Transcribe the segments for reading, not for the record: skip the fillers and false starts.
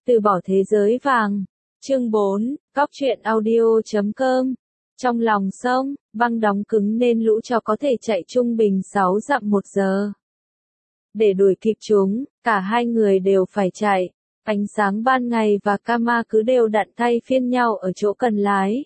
Từ bỏ thế giới vàng. Chương 4, Góc truyện audio.com. Trong lòng sông, băng đóng cứng nên lũ chó có thể chạy trung bình 6 dặm một giờ. Để đuổi kịp chúng, cả hai người đều phải chạy. Ánh sáng ban ngày và Kama cứ đều đặn thay phiên nhau ở chỗ cần lái.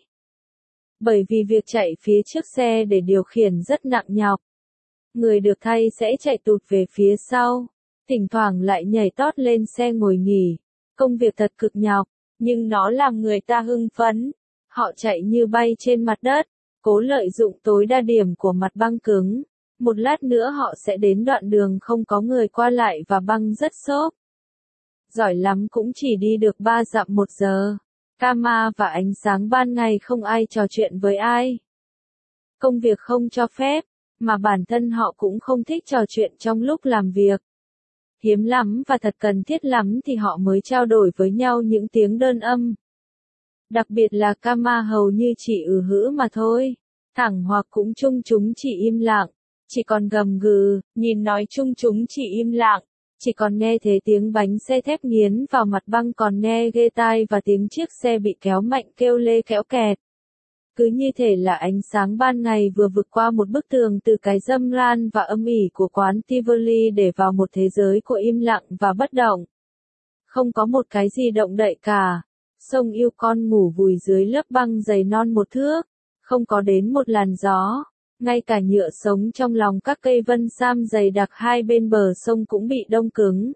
Bởi vì việc chạy phía trước xe để điều khiển rất nặng nhọc. Người được thay sẽ chạy tụt về phía sau, thỉnh thoảng lại nhảy tót lên xe ngồi nghỉ. Công việc thật cực nhọc, nhưng nó làm người ta hưng phấn. Họ chạy như bay trên mặt đất, cố lợi dụng tối đa điểm của mặt băng cứng. Một lát nữa họ sẽ đến đoạn đường không có người qua lại và băng rất xốp. Giỏi lắm cũng chỉ đi được 3 dặm một giờ. Kama và ánh sáng ban ngày không ai trò chuyện với ai. Công việc không cho phép, mà bản thân họ cũng không thích trò chuyện trong lúc làm việc. Hiếm lắm và thật cần thiết lắm thì họ mới trao đổi với nhau những tiếng đơn âm. Đặc biệt là Kama hầu như chỉ hữ mà thôi. Thẳng hoặc cũng chung chúng chỉ im lặng, chỉ còn gầm gừ, nhìn nói chung chúng chỉ im lặng, chỉ còn nghe thấy tiếng bánh xe thép nghiến vào mặt băng, còn nghe ghê tai và tiếng chiếc xe bị kéo mạnh kêu lê kéo kẹt. Cứ như thể là ánh sáng ban ngày vừa vượt qua một bức tường từ cái râm ran và âm ỉ của quán Tivoli để vào một thế giới của im lặng và bất động. Không có một cái gì động đậy cả. Sông Yukon ngủ vùi dưới lớp băng dày non một thước, không có đến một làn gió. Ngay cả nhựa sống trong lòng các cây vân sam dày đặc hai bên bờ sông cũng bị đông cứng.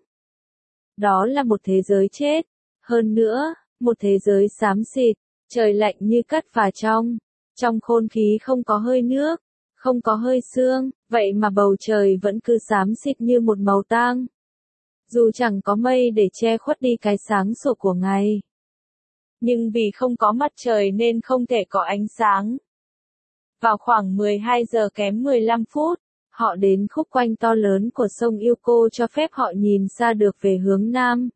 Đó là một thế giới chết. Hơn nữa, một thế giới xám xịt, trời lạnh như cắt và trong khôn khí không có hơi nước, không có hơi sương, vậy mà bầu trời vẫn cứ xám xịt như một màu tang. Dù chẳng có mây để che khuất đi cái sáng sủa của ngày. Nhưng vì không có mặt trời nên không thể có ánh sáng. Vào khoảng 12 giờ kém 15 phút, họ đến khúc quanh to lớn của sông Yuko cho phép họ nhìn xa được về hướng nam.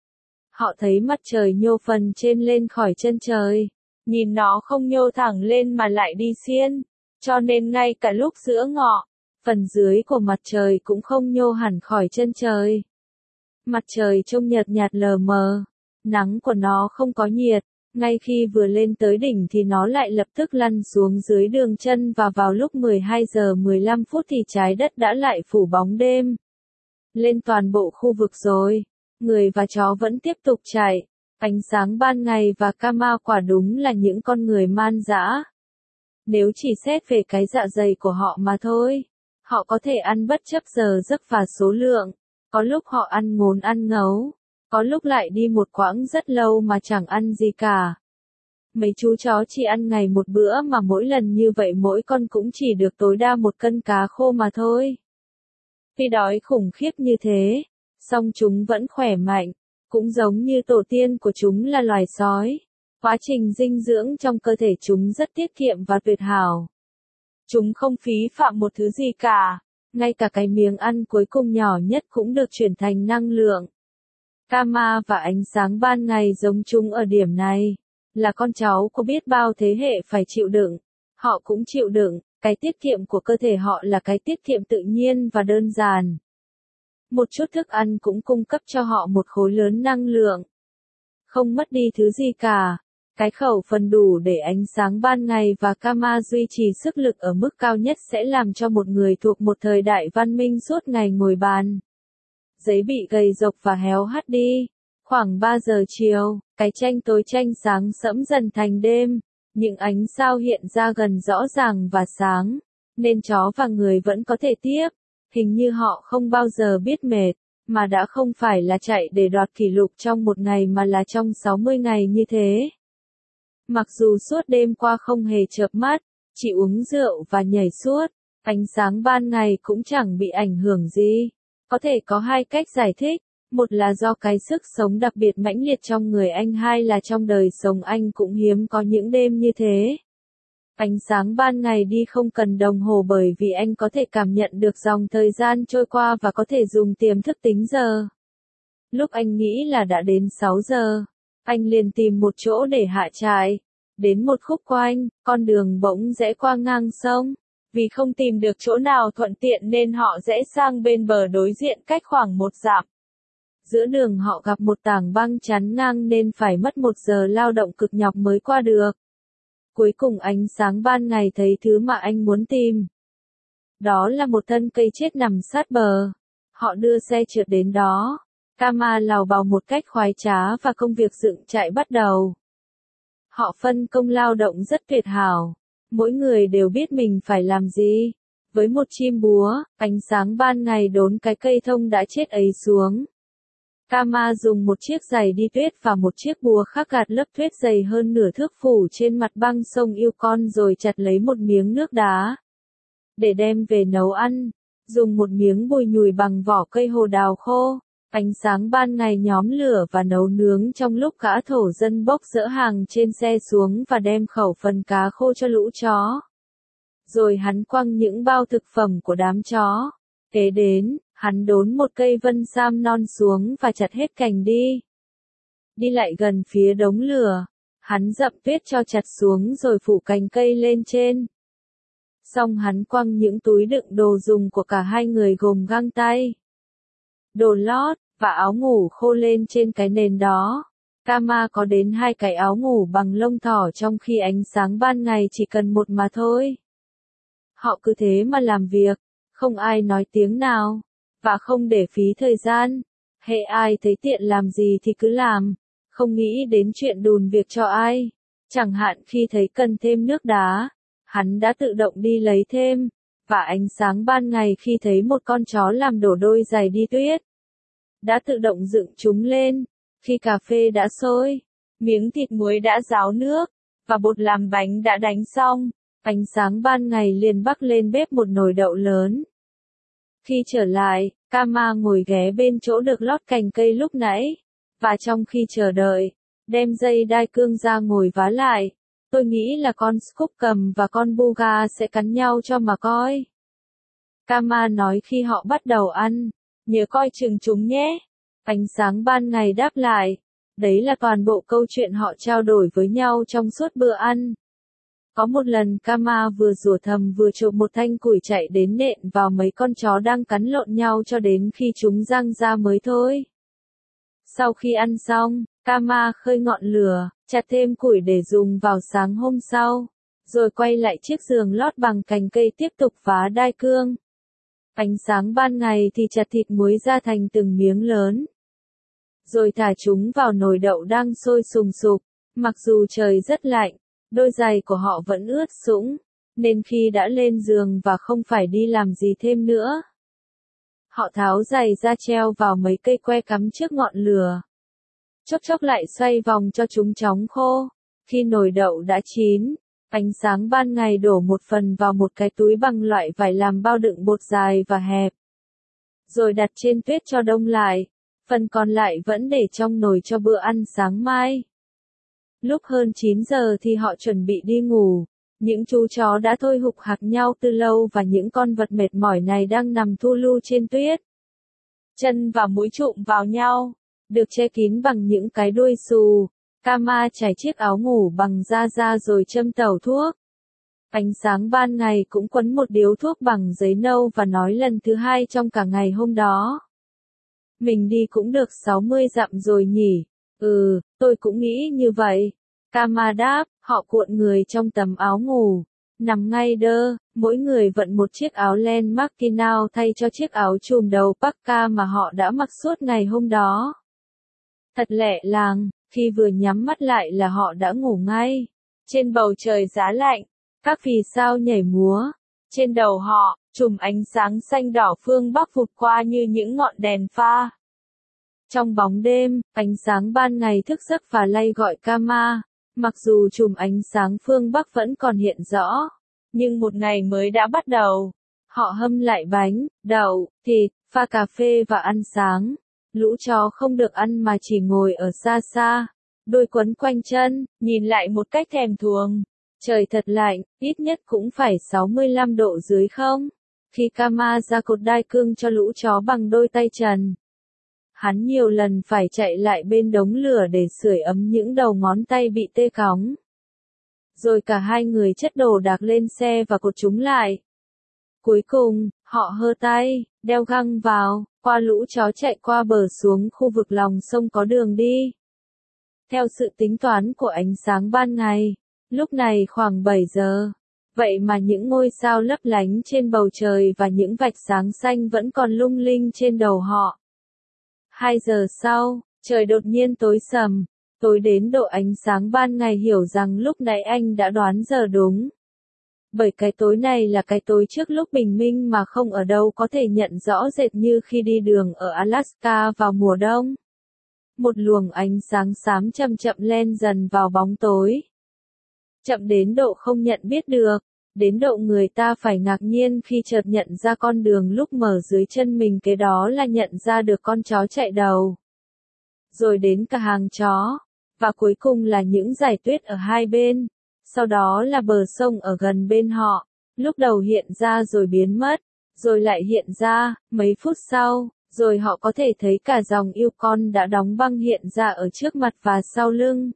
Họ thấy mặt trời nhô phần trên lên khỏi chân trời. Nhìn nó không nhô thẳng lên mà lại đi xiên, cho nên ngay cả lúc giữa ngọ, phần dưới của mặt trời cũng không nhô hẳn khỏi chân trời. Mặt trời trông nhợt nhạt lờ mờ, nắng của nó không có nhiệt, ngay khi vừa lên tới đỉnh thì nó lại lập tức lăn xuống dưới đường chân và vào lúc 12 giờ 15 phút thì trái đất đã lại phủ bóng đêm lên toàn bộ khu vực rồi. Người và chó vẫn tiếp tục chạy. Ánh sáng ban ngày và Kama quả đúng là những con người man dã. Nếu chỉ xét về cái dạ dày của họ mà thôi, họ có thể ăn bất chấp giờ giấc và số lượng. Có lúc họ ăn ngốn ăn ngấu, có lúc lại đi một quãng rất lâu mà chẳng ăn gì cả. Mấy chú chó chỉ ăn ngày một bữa mà mỗi lần như vậy mỗi con cũng chỉ được tối đa 1 cân cá khô mà thôi. Vì đói khủng khiếp như thế, song chúng vẫn khỏe mạnh. Cũng giống như tổ tiên của chúng là loài sói. Quá trình dinh dưỡng trong cơ thể chúng rất tiết kiệm và tuyệt hảo. Chúng không phí phạm một thứ gì cả. Ngay cả cái miếng ăn cuối cùng nhỏ nhất cũng được chuyển thành năng lượng. Kama và ánh sáng ban ngày giống chúng ở điểm này. Là con cháu của biết bao thế hệ phải chịu đựng. Họ cũng chịu đựng. Cái tiết kiệm của cơ thể họ là cái tiết kiệm tự nhiên và đơn giản. Một chút thức ăn cũng cung cấp cho họ một khối lớn năng lượng. Không mất đi thứ gì cả. Cái khẩu phần đủ để ánh sáng ban ngày và Kama duy trì sức lực ở mức cao nhất sẽ làm cho một người thuộc một thời đại văn minh suốt ngày ngồi bàn giấy bị gầy rộc và héo hắt đi. Khoảng 3 giờ chiều, cái tranh tối tranh sáng sẫm dần thành đêm. Những ánh sao hiện ra gần rõ ràng và sáng, nên chó và người vẫn có thể tiếp. Hình như họ không bao giờ biết mệt, mà đã không phải là chạy để đoạt kỷ lục trong một ngày mà là trong 60 ngày như thế. Mặc dù suốt đêm qua không hề chợp mắt, chỉ uống rượu và nhảy suốt, ánh sáng ban ngày cũng chẳng bị ảnh hưởng gì. Có thể có hai cách giải thích, một là do cái sức sống đặc biệt mãnh liệt trong người anh, hai là trong đời sống anh cũng hiếm có những đêm như thế. Ánh sáng ban ngày đi không cần đồng hồ bởi vì anh có thể cảm nhận được dòng thời gian trôi qua và có thể dùng tiềm thức tính giờ. Lúc anh nghĩ là đã đến 6 giờ, anh liền tìm một chỗ để hạ trại. Đến một khúc quanh, con đường bỗng rẽ qua ngang sông. Vì không tìm được chỗ nào thuận tiện nên họ rẽ sang bên bờ đối diện cách khoảng 1 dặm. Giữa đường họ gặp một tảng băng chắn ngang nên phải mất 1 giờ lao động cực nhọc mới qua được. Cuối cùng ánh sáng ban ngày thấy thứ mà anh muốn tìm. Đó là một thân cây chết nằm sát bờ. Họ đưa xe trượt đến đó. Kama lào bào một cách khoái trá và công việc dựng trại bắt đầu. Họ phân công lao động rất tuyệt hảo. Mỗi người đều biết mình phải làm gì. Với một chim búa, ánh sáng ban ngày đốn cái cây thông đã chết ấy xuống. Kama dùng một chiếc giày đi tuyết và một chiếc búa khác gạt lớp tuyết dày hơn nửa thước phủ trên mặt băng sông Yukon rồi chặt lấy một miếng nước đá. Để đem về nấu ăn, dùng một miếng bùi nhùi bằng vỏ cây hồ đào khô. Ánh sáng ban ngày nhóm lửa và nấu nướng trong lúc gã thổ dân bốc dỡ hàng trên xe xuống và đem khẩu phần cá khô cho lũ chó. Rồi hắn quăng những bao thực phẩm của đám chó. Kế đến, hắn đốn một cây vân sam non xuống và chặt hết cành đi. Đi lại gần phía đống lửa, hắn dậm tuyết cho chặt xuống rồi phủ cành cây lên trên. Xong hắn quăng những túi đựng đồ dùng của cả hai người gồm găng tay, đồ lót, và áo ngủ khô lên trên cái nền đó. Kama có đến 2 cái áo ngủ bằng lông thỏ trong khi ánh sáng ban ngày chỉ cần một mà thôi. Họ cứ thế mà làm việc, không ai nói tiếng nào, và không để phí thời gian. Hễ ai thấy tiện làm gì thì cứ làm, không nghĩ đến chuyện đùn việc cho ai. Chẳng hạn khi thấy cần thêm nước đá, hắn đã tự động đi lấy thêm, và ánh sáng ban ngày khi thấy một con chó làm đổ đôi giày đi tuyết, đã tự động dựng chúng lên. Khi cà phê đã sôi, miếng thịt muối đã ráo nước, và bột làm bánh đã đánh xong, ánh sáng ban ngày liền bắc lên bếp một nồi đậu lớn. Khi trở lại, Kama ngồi ghé bên chỗ được lót cành cây lúc nãy, và trong khi chờ đợi, đem dây đai cương ra ngồi vá lại. Tôi nghĩ là con Scoop cầm và con Buga sẽ cắn nhau cho mà coi. Kama nói khi họ bắt đầu ăn, nhớ coi chừng chúng nhé. Ánh sáng ban ngày đáp lại. Đấy là toàn bộ câu chuyện họ trao đổi với nhau trong suốt bữa ăn. Có một lần Kama vừa rủa thầm vừa trộm một thanh củi chạy đến nện vào mấy con chó đang cắn lộn nhau cho đến khi chúng giăng ra mới thôi. Sau khi ăn xong, Kama khơi ngọn lửa, chặt thêm củi để dùng vào sáng hôm sau, rồi quay lại chiếc giường lót bằng cành cây tiếp tục vá đai cương. Ánh sáng ban ngày thì chặt thịt muối ra thành từng miếng lớn, rồi thả chúng vào nồi đậu đang sôi sùng sục. Mặc dù trời rất lạnh, đôi giày của họ vẫn ướt sũng, nên khi đã lên giường và không phải đi làm gì thêm nữa, họ tháo giày ra treo vào mấy cây que cắm trước ngọn lửa. Chốc chốc lại xoay vòng cho chúng chóng khô. Khi nồi đậu đã chín, ánh sáng ban ngày đổ một phần vào một cái túi bằng loại vải làm bao đựng bột dài và hẹp, rồi đặt trên tuyết cho đông lại. Phần còn lại vẫn để trong nồi cho bữa ăn sáng mai. Lúc hơn 9 giờ thì họ chuẩn bị đi ngủ. Những chú chó đã thôi hục hạc nhau từ lâu và những con vật mệt mỏi này đang nằm thu lu trên tuyết. Chân và mũi chụm vào nhau, được che kín bằng những cái đuôi xù. Kama trải chiếc áo ngủ bằng da ra rồi châm tẩu thuốc. Ánh sáng ban ngày cũng quấn một điếu thuốc bằng giấy nâu và nói lần thứ hai trong cả ngày hôm đó. Mình đi cũng được 60 dặm rồi nhỉ? Tôi cũng nghĩ như vậy. Kama đáp. Họ cuộn người trong tấm áo ngủ, nằm ngay đơ, mỗi người vận một chiếc áo len Mackinac thay cho chiếc áo trùm đầu Parka mà họ đã mặc suốt ngày hôm đó. Thật lẹ làng, khi vừa nhắm mắt lại là họ đã ngủ ngay. Trên bầu trời giá lạnh, các vì sao nhảy múa. Trên đầu họ, chùm ánh sáng xanh đỏ phương Bắc vụt qua như những ngọn đèn pha. Trong bóng đêm, ánh sáng ban ngày thức giấc và lay gọi Kama. Mặc dù chùm ánh sáng phương Bắc vẫn còn hiện rõ, nhưng một ngày mới đã bắt đầu. Họ hâm lại bánh, đậu, thịt, pha cà phê và ăn sáng. Lũ chó không được ăn mà chỉ ngồi ở xa xa, đôi quấn quanh chân, nhìn lại một cách thèm thuồng. Trời thật lạnh, ít nhất cũng phải 65 độ dưới không? Khi Kama ra cột đai cương cho lũ chó bằng đôi tay trần, hắn nhiều lần phải chạy lại bên đống lửa để sưởi ấm những đầu ngón tay bị tê cóng. Rồi cả hai người chất đồ đạc lên xe và cột chúng lại. Cuối cùng, Họ hơ tay, đeo găng vào, qua lũ chó chạy qua bờ xuống khu vực lòng sông có đường đi. Theo sự tính toán của ánh sáng ban ngày, lúc này khoảng 7 giờ. Vậy mà những ngôi sao lấp lánh trên bầu trời và những vạch sáng xanh vẫn còn lung linh trên đầu họ. 2 giờ sau, trời đột nhiên tối sầm, tối đến độ ánh sáng ban ngày hiểu rằng lúc nãy anh đã đoán giờ đúng. Bởi cái tối này là cái tối trước lúc bình minh mà không ở đâu có thể nhận rõ rệt như khi đi đường ở Alaska vào mùa đông. Một luồng ánh sáng xám chậm chậm len dần vào bóng tối. Chậm đến độ không nhận biết được, đến độ người ta phải ngạc nhiên khi chợt nhận ra con đường lúc mở dưới chân mình, kế đó là nhận ra được con chó chạy đầu. Rồi đến cả hàng chó, và cuối cùng là những dải tuyết ở hai bên, sau đó là bờ sông ở gần bên họ, lúc đầu hiện ra rồi biến mất, rồi lại hiện ra, mấy phút sau, rồi họ có thể thấy cả dòng Yukon đã đóng băng hiện ra ở trước mặt và sau lưng.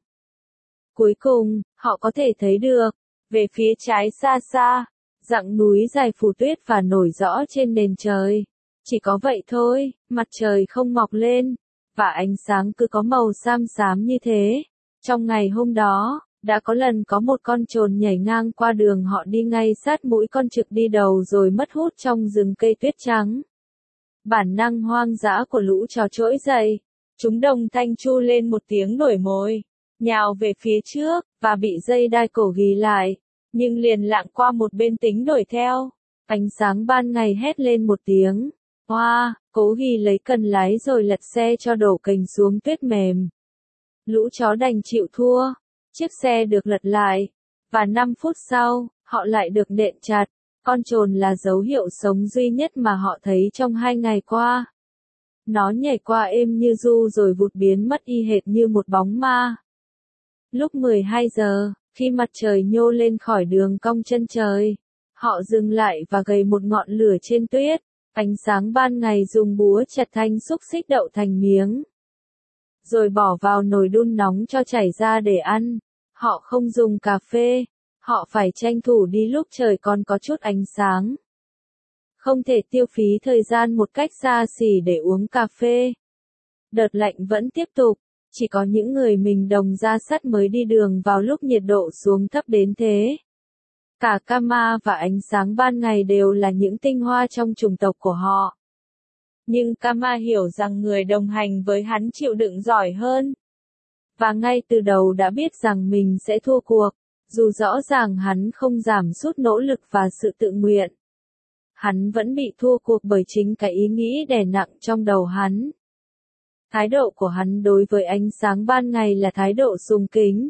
Cuối cùng, họ có thể thấy được, về phía trái xa xa, dặng núi dài phủ tuyết và nổi rõ trên nền trời. Chỉ có vậy thôi, mặt trời không mọc lên, và ánh sáng cứ có màu xám xám như thế. Trong ngày hôm đó, đã có lần có một con chồn nhảy ngang qua đường họ đi ngay sát mũi con trực đi đầu rồi mất hút trong rừng cây tuyết trắng. Bản năng hoang dã của lũ chó trỗi dậy, chúng đồng thanh tru lên một tiếng nổi mồi, nhào về phía trước, và bị dây đai cổ ghì lại, nhưng liền lạng qua một bên tính đuổi theo. Ánh sáng ban ngày hét lên một tiếng, hoa, cố ghì lấy cần lái rồi lật xe cho đổ cành xuống tuyết mềm. Lũ chó đành chịu thua, chiếc xe được lật lại, và 5 phút sau, họ lại được nện chặt. Con chồn là dấu hiệu sống duy nhất mà họ thấy trong 2 ngày qua. Nó nhảy qua êm như ru rồi vụt biến mất y hệt như một bóng ma. Lúc 12 giờ, khi mặt trời nhô lên khỏi đường cong chân trời, họ dừng lại và gầy một ngọn lửa trên tuyết. Ánh sáng ban ngày dùng búa chặt thanh xúc xích đậu thành miếng, rồi bỏ vào nồi đun nóng cho chảy ra để ăn. Họ không dùng cà phê, họ phải tranh thủ đi lúc trời còn có chút ánh sáng. Không thể tiêu phí thời gian một cách xa xỉ để uống cà phê. Đợt lạnh vẫn tiếp tục, chỉ có những người mình đồng da sắt mới đi đường vào lúc nhiệt độ xuống thấp đến thế. Cả Kama và ánh sáng ban ngày đều là những tinh hoa trong chủng tộc của họ. Nhưng Kama hiểu rằng người đồng hành với hắn chịu đựng giỏi hơn. Và ngay từ đầu đã biết rằng mình sẽ thua cuộc, dù rõ ràng hắn không giảm sút nỗ lực và sự tự nguyện. Hắn vẫn bị thua cuộc bởi chính cái ý nghĩ đè nặng trong đầu hắn. Thái độ của hắn đối với ánh sáng ban ngày là thái độ sùng kính.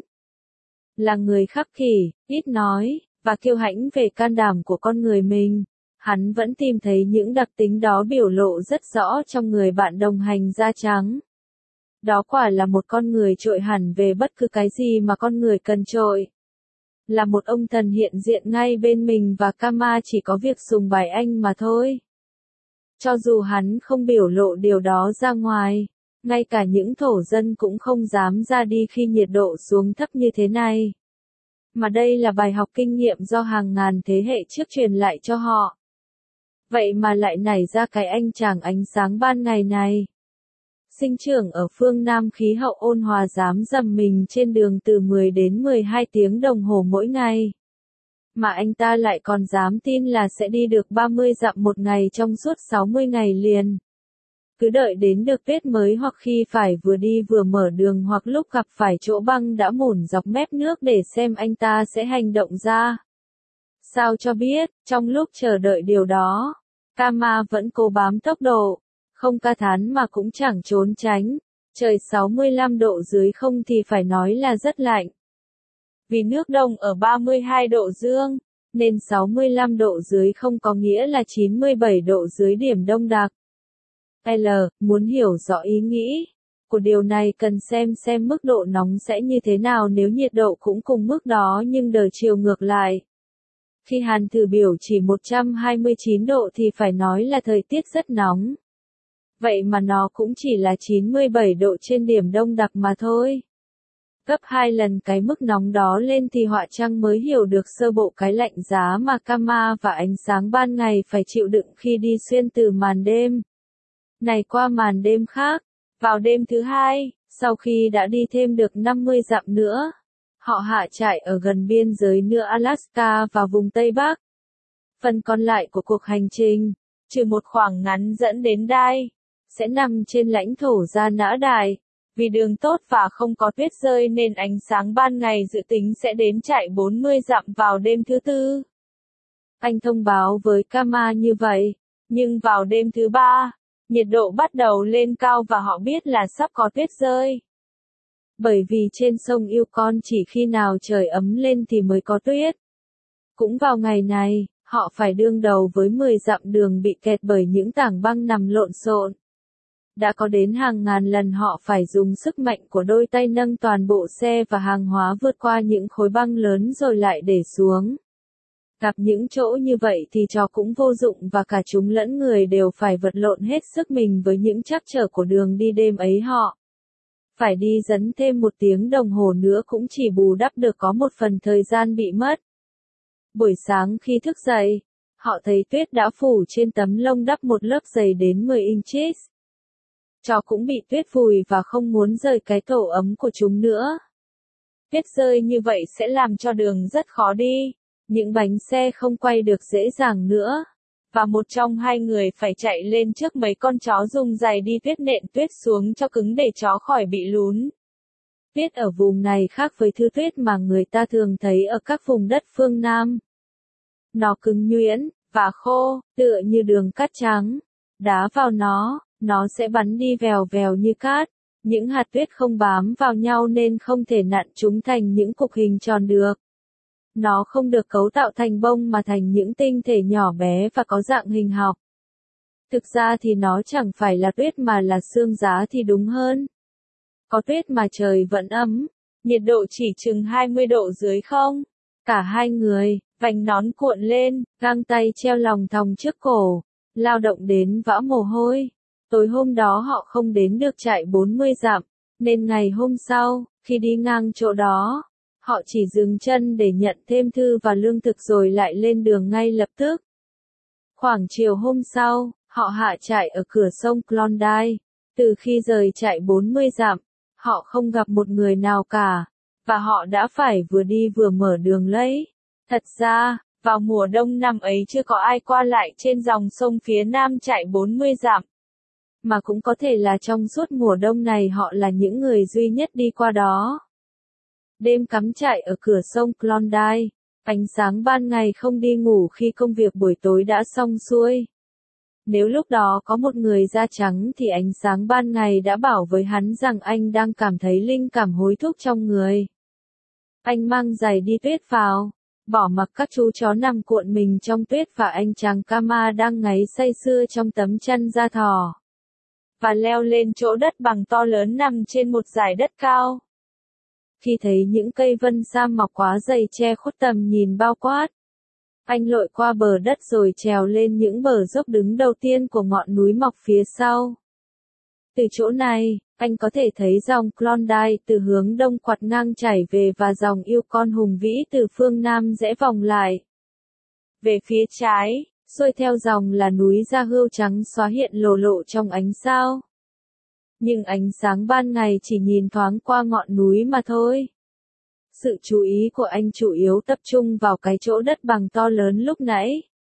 Là người khắc kỷ, ít nói, và kiêu hãnh về can đảm của con người mình, hắn vẫn tìm thấy những đặc tính đó biểu lộ rất rõ trong người bạn đồng hành da trắng. Đó quả là một con người trội hẳn về bất cứ cái gì mà con người cần trội. Là một ông thần hiện diện ngay bên mình và Kama chỉ có việc sùng bái anh mà thôi. Cho dù hắn không biểu lộ điều đó ra ngoài, ngay cả những thổ dân cũng không dám ra đi khi nhiệt độ xuống thấp như thế này. Mà đây là bài học kinh nghiệm do hàng ngàn thế hệ trước truyền lại cho họ. Vậy mà lại nảy ra cái anh chàng ánh sáng ban ngày này. Sinh trưởng ở phương Nam khí hậu ôn hòa dám dầm mình trên đường từ 10 đến 12 tiếng đồng hồ mỗi ngày. Mà anh ta lại còn dám tin là sẽ đi được 30 dặm một ngày trong suốt 60 ngày liền. Cứ đợi đến được tuyết mới hoặc khi phải vừa đi vừa mở đường hoặc lúc gặp phải chỗ băng đã mủn dọc mép nước để xem anh ta sẽ hành động ra. Sao cho biết, trong lúc chờ đợi điều đó, Kama vẫn cố bám tốc độ. Không ca thán mà cũng chẳng trốn tránh, trời 65 độ dưới không thì phải nói là rất lạnh. Vì nước đông ở 32 độ dương, nên 65 độ dưới không có nghĩa là 97 độ dưới điểm đông đặc. L. Muốn hiểu rõ ý nghĩ của điều này cần xem mức độ nóng sẽ như thế nào nếu nhiệt độ cũng cùng mức đó nhưng đời chiều ngược lại. Khi Hàn Thử biểu chỉ 129 độ thì phải nói là thời tiết rất nóng. Vậy mà nó cũng chỉ là 97 độ trên điểm đông đặc mà thôi. Gấp 2 lần cái mức nóng đó lên thì họa trang mới hiểu được sơ bộ cái lạnh giá mà Kama và ánh sáng ban ngày phải chịu đựng khi đi xuyên từ màn đêm này qua màn đêm khác. Vào đêm thứ hai, sau khi đã đi thêm được 50 dặm nữa, họ hạ trại ở gần biên giới nửa Alaska và vùng Tây Bắc. Phần còn lại của cuộc hành trình, trừ một khoảng ngắn dẫn đến Đai, sẽ nằm trên lãnh thổ Gia Nã Đài. Vì đường tốt và không có tuyết rơi nên ánh sáng ban ngày dự tính sẽ đến trại 40 dặm vào đêm thứ tư. Anh thông báo với Kama như vậy, nhưng vào đêm thứ ba, nhiệt độ bắt đầu lên cao và họ biết là sắp có tuyết rơi. Bởi vì trên sông Yukon chỉ khi nào trời ấm lên thì mới có tuyết. Cũng vào ngày này, họ phải đương đầu với 10 dặm đường bị kẹt bởi những tảng băng nằm lộn xộn. Đã có đến hàng ngàn lần họ phải dùng sức mạnh của đôi tay nâng toàn bộ xe và hàng hóa vượt qua những khối băng lớn rồi lại để xuống. Gặp những chỗ như vậy thì trò cũng vô dụng và cả chúng lẫn người đều phải vật lộn hết sức mình với những trắc trở của đường đi đêm ấy họ. Phải đi dấn thêm 1 tiếng đồng hồ nữa cũng chỉ bù đắp được có một phần thời gian bị mất. Buổi sáng khi thức dậy, họ thấy tuyết đã phủ trên tấm lông đắp một lớp dày đến 10 inches. Chó cũng bị tuyết vùi và không muốn rời cái tổ ấm của chúng nữa. Tuyết rơi như vậy sẽ làm cho đường rất khó đi, những bánh xe không quay được dễ dàng nữa, và một trong hai người phải chạy lên trước mấy con chó dùng giày đi tuyết nện tuyết xuống cho cứng để chó khỏi bị lún. Tuyết ở vùng này khác với thứ tuyết mà người ta thường thấy ở các vùng đất phương Nam. Nó cứng nhuyễn và khô, tựa như đường cát trắng. Đá vào nó sẽ bắn đi vèo vèo như cát. Những hạt tuyết không bám vào nhau nên không thể nặn chúng thành những cục hình tròn được. Nó không được cấu tạo thành bông mà thành những tinh thể nhỏ bé và có dạng hình học. Thực ra thì nó chẳng phải là tuyết mà là sương giá thì đúng hơn. Có tuyết mà trời vẫn ấm, nhiệt độ chỉ chừng 20 độ dưới không. Cả hai người, vành nón cuộn lên, găng tay treo lòng thòng trước cổ, lao động đến vã mồ hôi. Tối hôm đó họ không đến được trại 40 dặm, nên ngày hôm sau, khi đi ngang chỗ đó, họ chỉ dừng chân để nhận thêm thư và lương thực rồi lại lên đường ngay lập tức. Khoảng chiều hôm sau, họ hạ trại ở cửa sông Klondike. Từ khi rời trại 40 dặm, họ không gặp một người nào cả, và họ đã phải vừa đi vừa mở đường lấy. Thật ra, vào mùa đông năm ấy chưa có ai qua lại trên dòng sông phía nam trại 40 dặm. Mà cũng có thể là trong suốt mùa đông này họ là những người duy nhất đi qua đó. Đêm cắm trại ở cửa sông Klondike, ánh sáng ban ngày không đi ngủ khi công việc buổi tối đã xong xuôi. Nếu lúc đó có một người da trắng thì ánh sáng ban ngày đã bảo với hắn rằng anh đang cảm thấy linh cảm hối thúc trong người. Anh mang giày đi tuyết vào, bỏ mặc các chú chó nằm cuộn mình trong tuyết và anh chàng Kama đang ngáy say sưa trong tấm chăn da thỏ. Và leo lên chỗ đất bằng to lớn nằm trên một dải đất cao. Khi thấy những cây vân sam mọc quá dày che khuất tầm nhìn bao quát, anh lội qua bờ đất rồi trèo lên những bờ dốc đứng đầu tiên của ngọn núi mọc phía sau. Từ chỗ này, anh có thể thấy dòng Klondike từ hướng đông quặt ngang chảy về và dòng Yukon hùng vĩ từ phương nam rẽ vòng lại. Về phía trái, xuôi theo dòng là núi Da Hưu trắng xóa hiện lồ lộ trong ánh sao. Nhưng ánh sáng ban ngày chỉ nhìn thoáng qua ngọn núi mà thôi. Sự chú ý của anh chủ yếu tập trung vào cái chỗ đất bằng to lớn lúc nãy.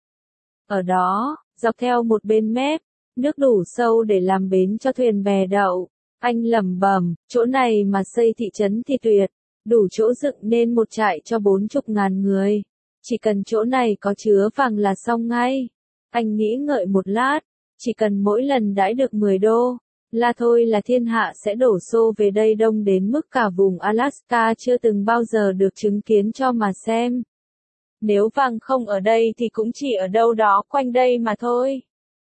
Ở đó, dọc theo một bên mép, nước đủ sâu để làm bến cho thuyền bè đậu. Anh lẩm bẩm, chỗ này mà xây thị trấn thì tuyệt, đủ chỗ dựng nên một trại cho 40.000 người. Chỉ cần chỗ này có chứa vàng là xong ngay. Anh nghĩ ngợi một lát, chỉ cần mỗi lần đãi được 10 đô, là thôi là thiên hạ sẽ đổ xô về đây đông đến mức cả vùng Alaska chưa từng bao giờ được chứng kiến cho mà xem. Nếu vàng không ở đây thì cũng chỉ ở đâu đó quanh đây mà thôi.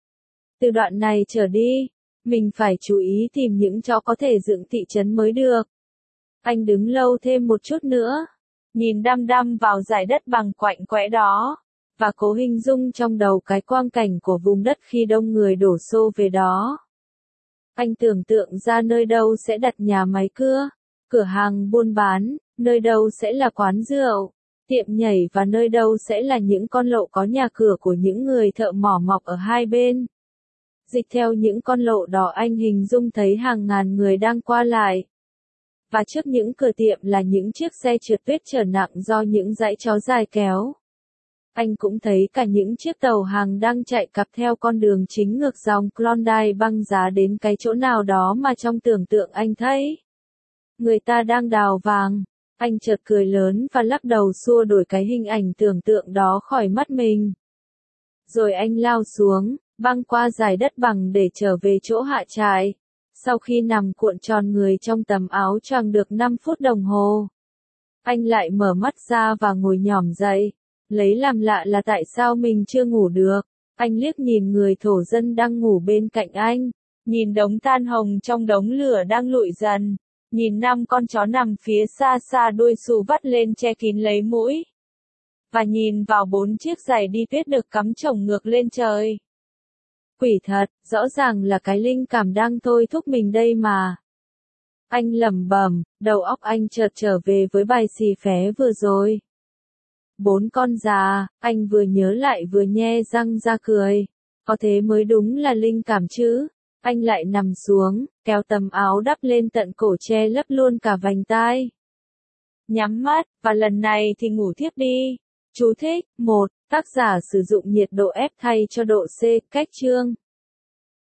Từ đoạn này trở đi, mình phải chú ý tìm những chỗ có thể dựng thị trấn mới được. Anh đứng lâu thêm một chút nữa, nhìn đăm đăm vào dải đất bằng quạnh quẽ đó, và cố hình dung trong đầu cái quang cảnh của vùng đất khi đông người đổ xô về đó. Anh tưởng tượng ra nơi đâu sẽ đặt nhà máy cưa, cửa hàng buôn bán, nơi đâu sẽ là quán rượu, tiệm nhảy và nơi đâu sẽ là những con lộ có nhà cửa của những người thợ mỏ mọc ở hai bên. Dịch theo những con lộ đó anh hình dung thấy hàng ngàn người đang qua lại. Và trước những cửa tiệm là những chiếc xe trượt tuyết chở nặng do những dãy chó dài kéo. Anh cũng thấy cả những chiếc tàu hàng đang chạy cặp theo con đường chính ngược dòng Klondike băng giá đến cái chỗ nào đó mà trong tưởng tượng anh thấy. Người ta đang đào vàng. Anh chợt cười lớn và lắc đầu xua đuổi cái hình ảnh tưởng tượng đó khỏi mắt mình. Rồi anh lao xuống, băng qua dải đất bằng để trở về chỗ hạ trại. Sau khi nằm cuộn tròn người trong tấm áo choàng được 5 phút đồng hồ, anh lại mở mắt ra và ngồi nhỏm dậy. Lấy làm lạ là tại sao mình chưa ngủ được. Anh liếc nhìn người thổ dân đang ngủ bên cạnh anh, nhìn đống than hồng trong đống lửa đang lụi dần, nhìn 5 con chó nằm phía xa xa đuôi xù vắt lên che kín lấy mũi, và nhìn vào 4 chiếc giày đi tuyết được cắm chồng ngược lên trời. Quỷ thật, rõ ràng là cái linh cảm đang thôi thúc mình đây mà. Anh lẩm bẩm, đầu óc anh chợt trở về với bài xì phé vừa rồi. 4 con già, anh vừa nhớ lại vừa nhe răng ra cười. Có thế mới đúng là linh cảm chứ. Anh lại nằm xuống, kéo tấm áo đắp lên tận cổ che lấp luôn cả vành tai. Nhắm mắt, và lần này thì ngủ thiếp đi. Chú thích, 1. Tác giả sử dụng nhiệt độ F thay cho độ C, cách chương.